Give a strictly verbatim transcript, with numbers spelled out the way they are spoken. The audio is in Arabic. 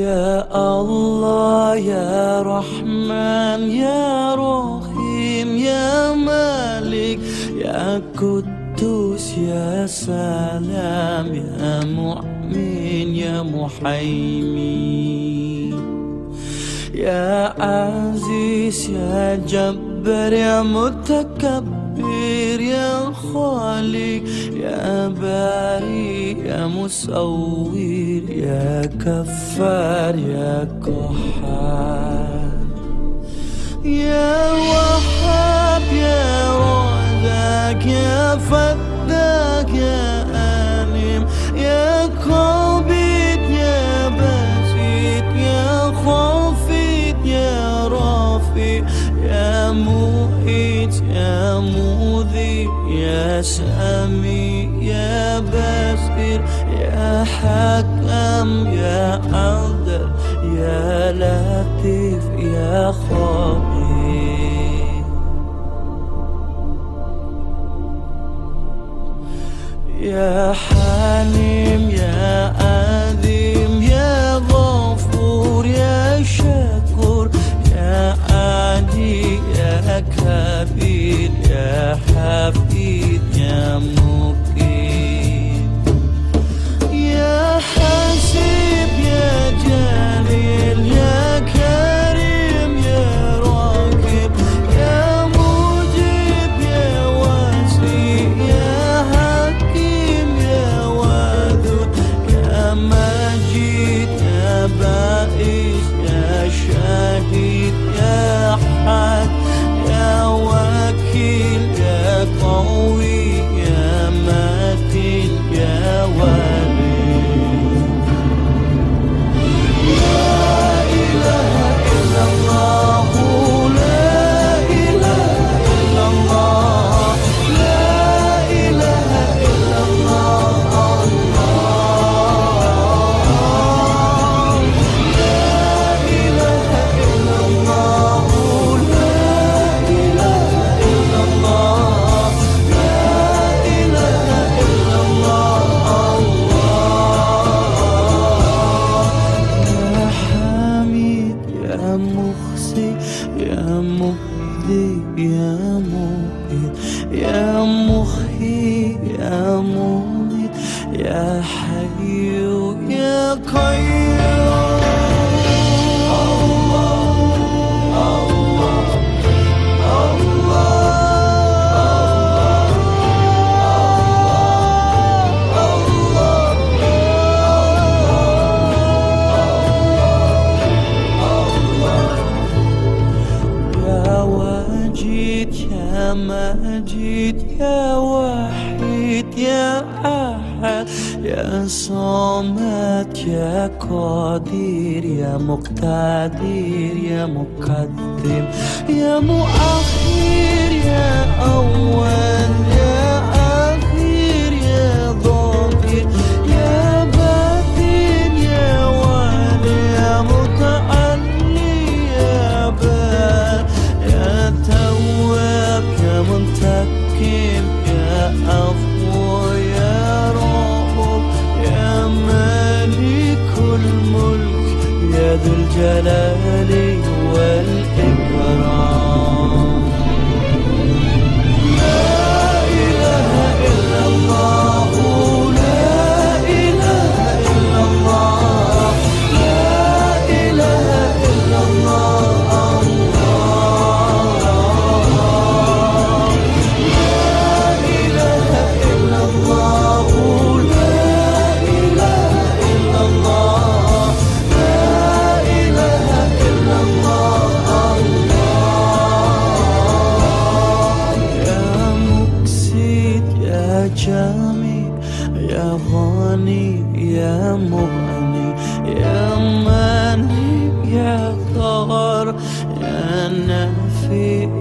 يا الله يا رحمن يا رحيم يا مالك يا قدوس يا سلام يا مؤمن يا محيمين يا عزيز يا جبار يا متكبر يا خالق يا باري يا مصور يا كفار يا قهار يا وهاب يا رزاق يا فتاح يا عليم يا قابض يا باسط يا خافض يا رافع يا مؤيد يا مذي يا سامي يا بصير يا حكم يا عدل يا لطيف يا خبير يا حليم يا عظيم يا غفور يا شكور يا علي يا كبير يا حفيظ يا مقيم يا حسيب يا جليل يا كريم يا راقب يا مجيب يا واسع يا حكيم يا ودود يا مجيد يا بائس يا شهيد يا حق يا وكيل يا قوي يا متين يا ولي لا إله إلا الله لا إله إلا الله لا إله إلا الله لا إله إلا الله لا إله إلا الله لا إله إلا الله يا حميد يا مخزي يا مبدي يا مبيد يا محيي يا مميت يا حي يا قيوم يا واجد يا مجيد يا وحيد يا أحد يا صمد يا قدير يا مقتدر يا مقدم يا مؤخر يا أول يا أخير يا ظاهر يا باطن يا والي يا متعلي يا بار يا تواب يا منتقم يا عفو يا رؤوف يا مالك الملك يا ذو الجلال والإكرام لا إله إلا الله لا إله إلا الله لا إله إلا الله لا إله إلا الله لا إله إلا الله لا إله إلا الله يا مقسط يا جميل يا غني يا مغني يا ماني يا قهار يا نافي